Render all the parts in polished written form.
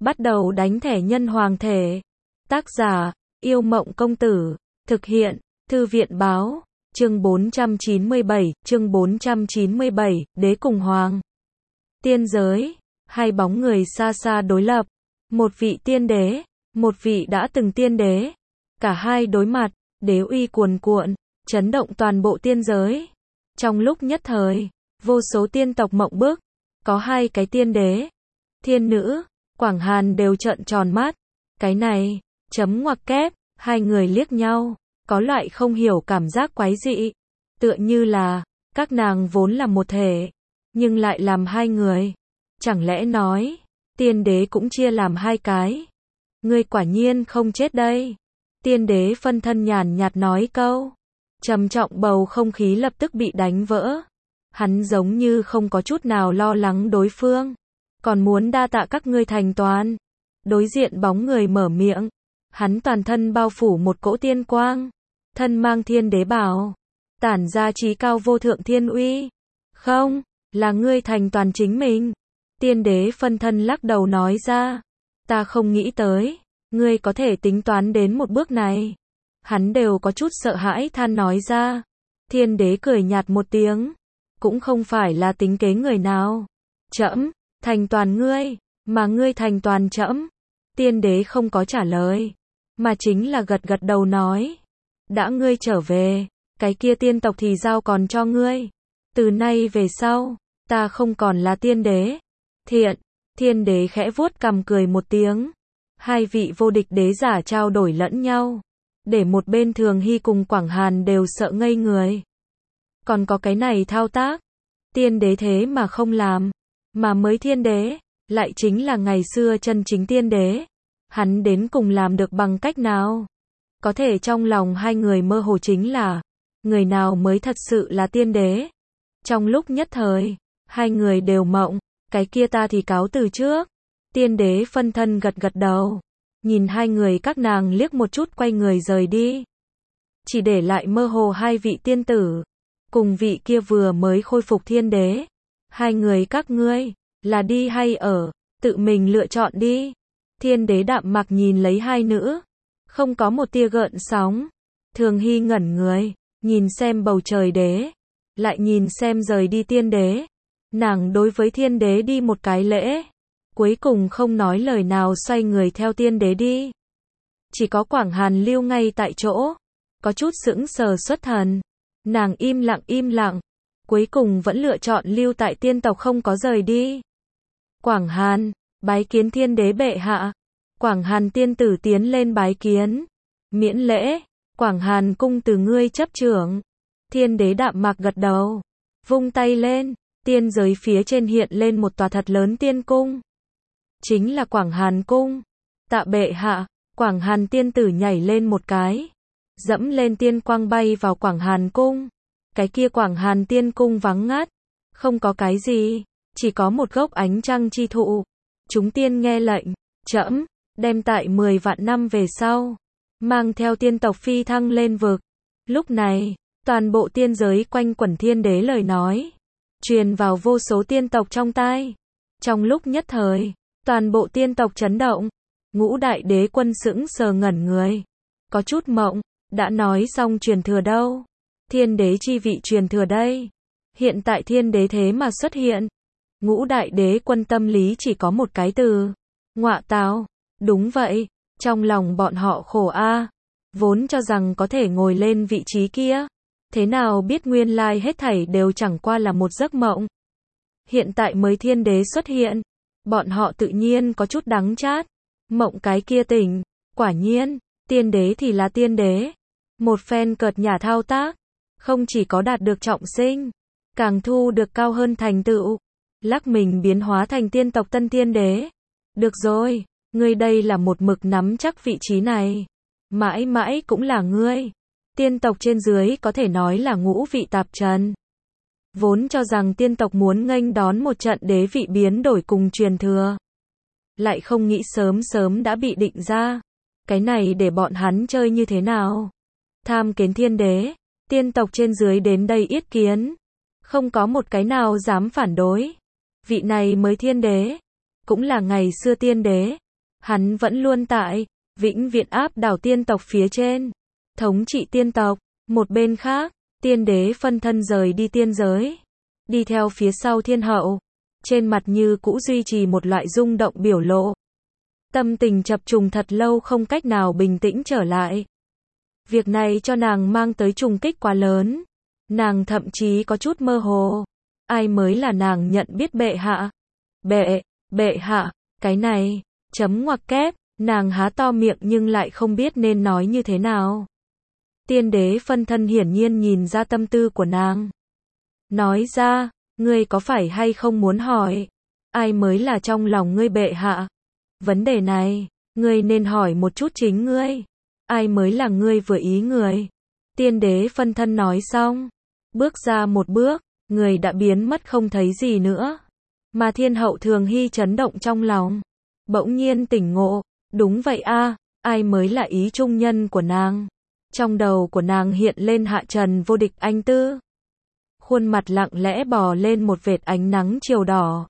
bắt đầu đánh thẻ nhân hoàng thể. Tác giả, Yêu Mộng Công Tử. Thực hiện, Thư viện Báo. Chương 497, Đế cùng Hoàng. Tiên giới, hai bóng người xa xa đối lập. Một vị tiên đế, một vị đã từng tiên đế. Cả hai đối mặt, đế uy cuồn cuộn, chấn động toàn bộ tiên giới. Trong lúc nhất thời, vô số tiên tộc mộng bức. Có hai cái tiên đế, thiên nữ, Quảng Hàn đều trợn tròn mắt. Cái này, chấm ngoặc kép, hai người liếc nhau, có loại không hiểu cảm giác quái dị. Tựa như là, các nàng vốn là một thể, nhưng lại làm hai người. Chẳng lẽ nói, tiên đế cũng chia làm hai cái? Ngươi quả nhiên không chết đây. Tiên đế phân thân nhàn nhạt nói câu. Trầm trọng bầu không khí lập tức bị đánh vỡ. Hắn giống như không có chút nào lo lắng đối phương. Còn muốn đa tạ các ngươi thành toàn. Đối diện bóng người mở miệng. Hắn toàn thân bao phủ một cỗ tiên quang. Thân mang thiên đế bào. Tản ra trí cao vô thượng thiên uy. Không, là ngươi thành toàn chính mình. Tiên đế phân thân lắc đầu nói ra. Ta không nghĩ tới, ngươi có thể tính toán đến một bước này. Hắn đều có chút sợ hãi than nói ra. Thiên đế cười nhạt một tiếng. Cũng không phải là tính kế người nào. Trẫm thành toàn ngươi, mà ngươi thành toàn trẫm. Tiên đế không có trả lời, mà chính là gật gật đầu nói. Đã ngươi trở về, cái kia tiên tộc thì giao còn cho ngươi. Từ nay về sau, ta không còn là tiên đế. Thiện, thiên đế khẽ vuốt cằm cười một tiếng. Hai vị vô địch đế giả trao đổi lẫn nhau. Để một bên Thường Hy cùng Quảng Hàn đều sợ ngây người. Còn có cái này thao tác. Tiên đế thế mà không làm. Mà mới thiên đế, lại chính là ngày xưa chân chính tiên đế. Hắn đến cùng làm được bằng cách nào? Có thể trong lòng hai người mơ hồ chính là, người nào mới thật sự là tiên đế? Trong lúc nhất thời, hai người đều mộng, cái kia ta thì cáo từ trước. Tiên đế phân thân gật gật đầu. Nhìn hai người các nàng liếc một chút quay người rời đi. Chỉ để lại mơ hồ hai vị tiên tử. Cùng vị kia vừa mới khôi phục thiên đế. Hai người các ngươi, là đi hay ở, tự mình lựa chọn đi. Thiên đế đạm mặc nhìn lấy hai nữ. Không có một tia gợn sóng. Thường Hy ngẩn người, nhìn xem bầu trời đế. Lại nhìn xem rời đi tiên đế. Nàng đối với thiên đế đi một cái lễ. Cuối cùng không nói lời nào xoay người theo tiên đế đi. Chỉ có Quảng Hàn lưu ngay tại chỗ. Có chút sững sờ xuất thần. Nàng im lặng. Cuối cùng vẫn lựa chọn lưu tại tiên tộc không có rời đi. Quảng Hàn, bái kiến thiên đế bệ hạ. Quảng Hàn tiên tử tiến lên bái kiến. Miễn lễ, Quảng Hàn cung từ ngươi chấp trưởng. Thiên đế đạm mạc gật đầu. Vung tay lên, tiên giới phía trên hiện lên một tòa thật lớn tiên cung. Chính là Quảng Hàn cung. Tạ bệ hạ, Quảng Hàn tiên tử nhảy lên một cái. Dẫm lên tiên quang bay vào Quảng Hàn cung. Cái kia Quảng Hàn tiên cung vắng ngắt. Không có cái gì, chỉ có một gốc ánh trăng chi thụ. Chúng tiên nghe lệnh, trẫm đem tại 10 vạn năm về sau. Mang theo tiên tộc phi thăng lên vực. Lúc này, toàn bộ tiên giới quanh quẩn thiên đế lời nói. Truyền vào vô số tiên tộc trong tai. Trong lúc nhất thời, toàn bộ tiên tộc chấn động. Ngũ đại đế quân sững sờ ngẩn người. Có chút mộng, đã nói xong truyền thừa đâu. Thiên đế chi vị truyền thừa đây. Hiện tại thiên đế thế mà xuất hiện. Ngũ đại đế quân tâm lý chỉ có một cái từ. Ngọa tào. Đúng vậy, trong lòng bọn họ khổ a. Vốn cho rằng có thể ngồi lên vị trí kia. Thế nào biết nguyên lai hết thảy đều chẳng qua là một giấc mộng. Hiện tại mới thiên đế xuất hiện. Bọn họ tự nhiên có chút đắng chát. Mộng cái kia tỉnh. Quả nhiên, tiên đế thì là tiên đế. Một phen cợt nhả thao tác. Không chỉ có đạt được trọng sinh. Càng thu được cao hơn thành tựu. Lắc mình biến hóa thành tiên tộc tân tiên đế. Được rồi, ngươi đây là một mực nắm chắc vị trí này. Mãi mãi cũng là ngươi. Tiên tộc trên dưới có thể nói là ngũ vị tạp trần. Vốn cho rằng tiên tộc muốn nghênh đón một trận đế vị biến đổi cùng truyền thừa. Lại không nghĩ sớm đã bị định ra. Cái này để bọn hắn chơi như thế nào? Tham kiến thiên đế. Tiên tộc trên dưới đến đây yết kiến. Không có một cái nào dám phản đối. Vị này mới thiên đế. Cũng là ngày xưa tiên đế. Hắn vẫn luôn tại, vĩnh viễn áp đảo tiên tộc phía trên, thống trị tiên tộc. Một bên khác, tiên đế phân thân rời đi tiên giới, đi theo phía sau thiên hậu, trên mặt như cũ duy trì một loại rung động biểu lộ. Tâm tình chập trùng thật lâu không cách nào bình tĩnh trở lại. Việc này cho nàng mang tới trùng kích quá lớn. Nàng thậm chí có chút mơ hồ. Ai mới là nàng nhận biết bệ hạ? Bệ hạ, cái này, chấm ngoặc kép, nàng há to miệng nhưng lại không biết nên nói như thế nào. Tiên đế phân thân hiển nhiên nhìn ra tâm tư của nàng. Nói ra, ngươi có phải hay không muốn hỏi, ai mới là trong lòng ngươi bệ hạ? Vấn đề này, ngươi nên hỏi một chút chính ngươi. Ai mới là ngươi vừa ý người? Tiên đế phân thân nói xong, bước ra một bước, người đã biến mất không thấy gì nữa. Mà thiên hậu Thường Hy chấn động trong lòng. Bỗng nhiên tỉnh ngộ, đúng vậy a, ai mới là ý trung nhân của nàng? Trong đầu của nàng hiện lên Hạ Trần vô địch anh tư. Khuôn mặt lặng lẽ bò lên một vệt ánh nắng chiều đỏ.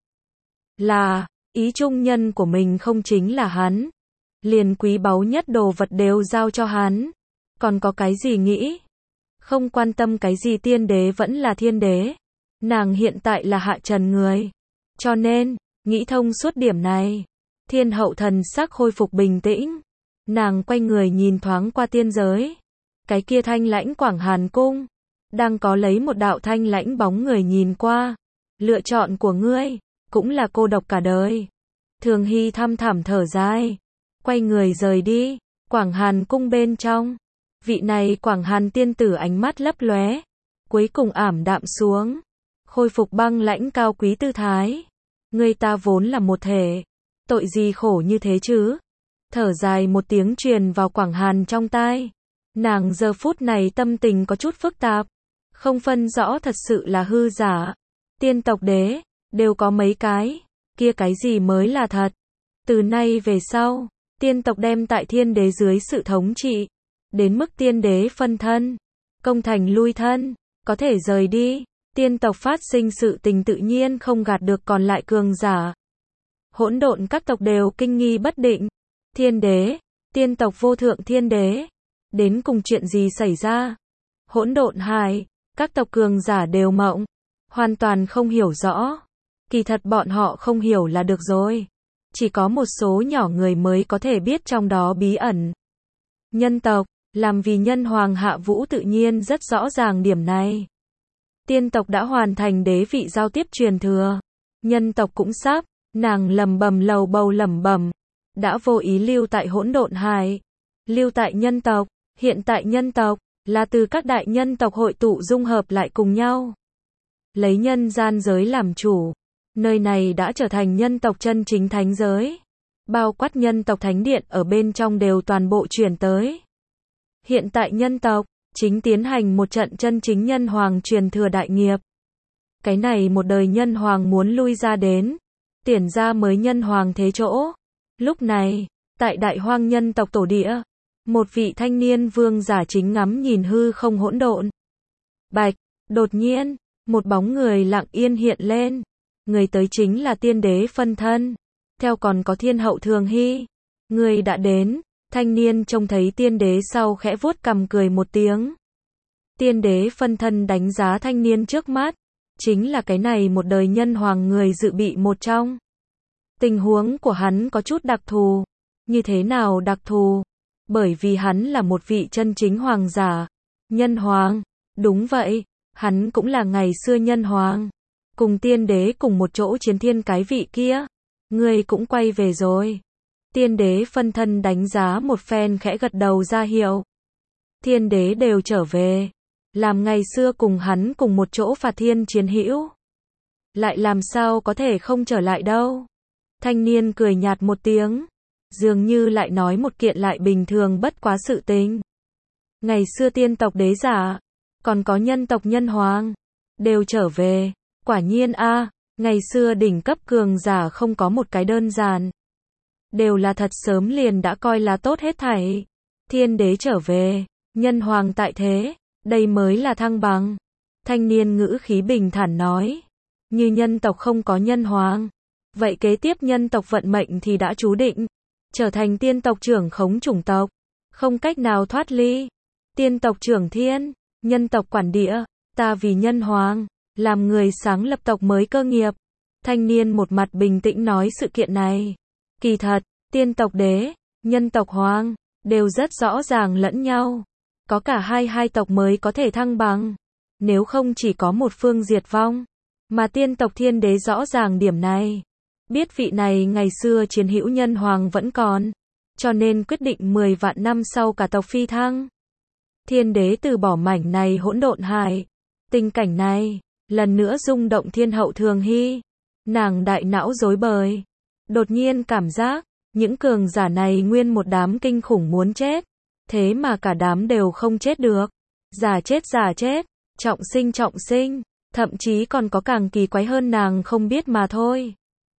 Là, ý trung nhân của mình không chính là hắn. Liền quý báu nhất đồ vật đều giao cho hắn. Còn có cái gì nghĩ? Không quan tâm cái gì tiên đế vẫn là thiên đế. Nàng hiện tại là Hạ Trần người. Cho nên, nghĩ thông suốt điểm này. Thiên hậu thần sắc khôi phục bình tĩnh. Nàng quay người nhìn thoáng qua tiên giới. Cái kia thanh lãnh Quảng Hàn Cung. Đang có lấy một đạo thanh lãnh bóng người nhìn qua. Lựa chọn của ngươi, cũng là cô độc cả đời. Thường Hy thăm thẳm thở dài. Quay người rời đi. Quảng Hàn Cung bên trong. Vị này Quảng Hàn tiên tử ánh mắt lấp lóe. Cuối cùng ảm đạm xuống. Khôi phục băng lãnh cao quý tư thái. Người ta vốn là một thể. Tội gì khổ như thế chứ? Thở dài một tiếng truyền vào Quảng Hàn trong tai. Nàng giờ phút này tâm tình có chút phức tạp. Không phân rõ thật sự là hư giả. Tiên tộc đế, đều có mấy cái. Kia cái gì mới là thật? Từ nay về sau, tiên tộc đem tại thiên đế dưới sự thống trị. Đến mức tiên đế phân thân. Công thành lui thân. Có thể rời đi. Tiên tộc phát sinh sự tình tự nhiên không gạt được còn lại cường giả. Hỗn độn các tộc đều kinh nghi bất định. Thiên đế, tiên tộc vô thượng thiên đế. Đến cùng chuyện gì xảy ra? Hỗn độn hải, các tộc cường giả đều mộng. Hoàn toàn không hiểu rõ. Kỳ thật bọn họ không hiểu là được rồi. Chỉ có một số nhỏ người mới có thể biết trong đó bí ẩn. Nhân tộc, làm vì nhân hoàng Hạ Vũ tự nhiên rất rõ ràng điểm này. Tiên tộc đã hoàn thành đế vị giao tiếp truyền thừa. Nhân tộc cũng sắp, nàng lẩm bẩm lầu bầu lẩm bẩm, đã vô ý lưu tại hỗn độn hải, lưu tại nhân tộc, hiện tại nhân tộc là từ các đại nhân tộc hội tụ dung hợp lại cùng nhau, lấy nhân gian giới làm chủ. Nơi này đã trở thành nhân tộc chân chính thánh giới, bao quát nhân tộc thánh điện ở bên trong đều toàn bộ chuyển tới. Hiện tại nhân tộc chính tiến hành một trận chân chính nhân hoàng truyền thừa đại nghiệp. Cái này một đời nhân hoàng muốn lui ra đến, tuyển ra mới nhân hoàng thế chỗ. Lúc này, tại đại hoang nhân tộc tổ địa, một vị thanh niên vương giả chính ngắm nhìn hư không hỗn độn. Bạch, đột nhiên, một bóng người lặng yên hiện lên. Người tới chính là tiên đế phân thân. Theo còn có thiên hậu Thường Hy. Người đã đến. Thanh niên trông thấy tiên đế sau khẽ vuốt cằm cười một tiếng. Tiên đế phân thân đánh giá thanh niên trước mắt. Chính là cái này một đời nhân hoàng người dự bị một trong. Tình huống của hắn có chút đặc thù. Như thế nào đặc thù? Bởi vì hắn là một vị chân chính hoàng giả. Nhân hoàng. Đúng vậy. Hắn cũng là ngày xưa nhân hoàng. Cùng tiên đế cùng một chỗ chiến thiên cái vị kia. Người cũng quay về rồi. Tiên đế phân thân đánh giá một phen khẽ gật đầu ra hiệu. Thiên đế đều trở về. Làm ngày xưa cùng hắn cùng một chỗ phạt thiên chiến hữu. Lại làm sao có thể không trở lại đâu. Thanh niên cười nhạt một tiếng. Dường như lại nói một kiện lại bình thường bất quá sự tình. Ngày xưa tiên tộc đế giả. Còn có nhân tộc nhân hoàng. Đều trở về. Quả nhiên a, ngày xưa đỉnh cấp cường giả không có một cái đơn giản. Đều là thật sớm liền đã coi là tốt hết thảy. Thiên đế trở về, nhân hoàng tại thế, đây mới là thăng bằng. Thanh niên ngữ khí bình thản nói. Như nhân tộc không có nhân hoàng. Vậy kế tiếp nhân tộc vận mệnh thì đã chú định. trở thành tiên tộc trưởng khống chủng tộc, không cách nào thoát ly. Tiên tộc trưởng thiên, nhân tộc quản địa, ta vì nhân hoàng, làm người sáng lập tộc mới cơ nghiệp. Thanh niên một mặt bình tĩnh nói sự kiện này. Kỳ thật, tiên tộc đế, nhân tộc hoàng, đều rất rõ ràng lẫn nhau. Có cả hai tộc mới có thể thăng bằng. Nếu không chỉ có một phương diệt vong. Mà tiên tộc thiên đế rõ ràng điểm này. Biết vị này ngày xưa chiến hữu nhân hoàng vẫn còn. Cho nên quyết định 10 vạn năm sau cả tộc phi thăng. Thiên đế từ bỏ mảnh này hỗn độn hải. Tình cảnh này, lần nữa rung động thiên hậu Thường Hy. Nàng đại não rối bời. Đột nhiên cảm giác, những cường giả này nguyên một đám kinh khủng muốn chết. Thế mà cả đám đều không chết được. Giả chết, trọng sinh. Thậm chí còn có càng kỳ quái hơn nàng không biết mà thôi.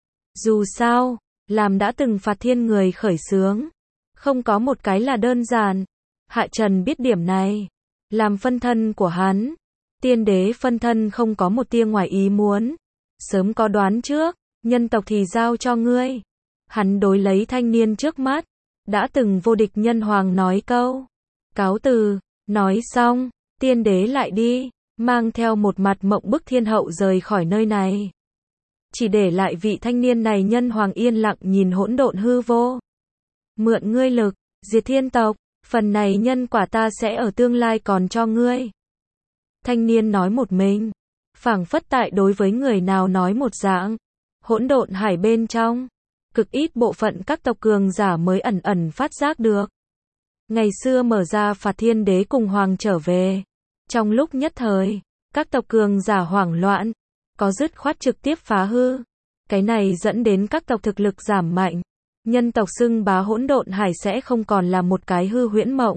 Dù sao, làm đã từng phạt thiên người khởi xướng. Không có một cái là đơn giản. Hạ Trần biết điểm này. Làm phân thân của hắn. Tiên đế phân thân không có một tia ngoài ý muốn. Sớm có đoán trước, nhân tộc thì giao cho ngươi. Hắn đối lấy thanh niên trước mắt. Đã từng vô địch nhân hoàng nói câu. Cáo từ, nói xong, tiên đế lại đi. Mang theo một mặt mộng bức thiên hậu rời khỏi nơi này. Chỉ để lại vị thanh niên này nhân hoàng yên lặng nhìn hỗn độn hư vô. Mượn ngươi lực, diệt thiên tộc, phần này nhân quả ta sẽ ở tương lai còn cho ngươi. Thanh niên nói một mình, phảng phất tại đối với người nào nói một dạng. Hỗn độn hải bên trong, cực ít bộ phận các tộc cường giả mới ẩn phát giác được. Ngày xưa mở ra phạt thiên đế cùng hoàng trở về. Trong lúc nhất thời, các tộc cường giả hoảng loạn, có dứt khoát trực tiếp phá hư. Cái này dẫn đến các tộc thực lực giảm mạnh. Nhân tộc xưng bá hỗn độn hải sẽ không còn là một cái hư huyễn mộng.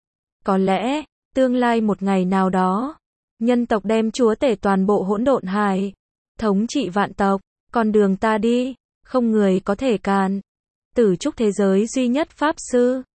Có lẽ, tương lai một ngày nào đó, nhân tộc đem chúa tể toàn bộ hỗn độn hải, thống trị vạn tộc, con đường ta đi, không người có thể cản. Tử trúc thế giới duy nhất pháp sư.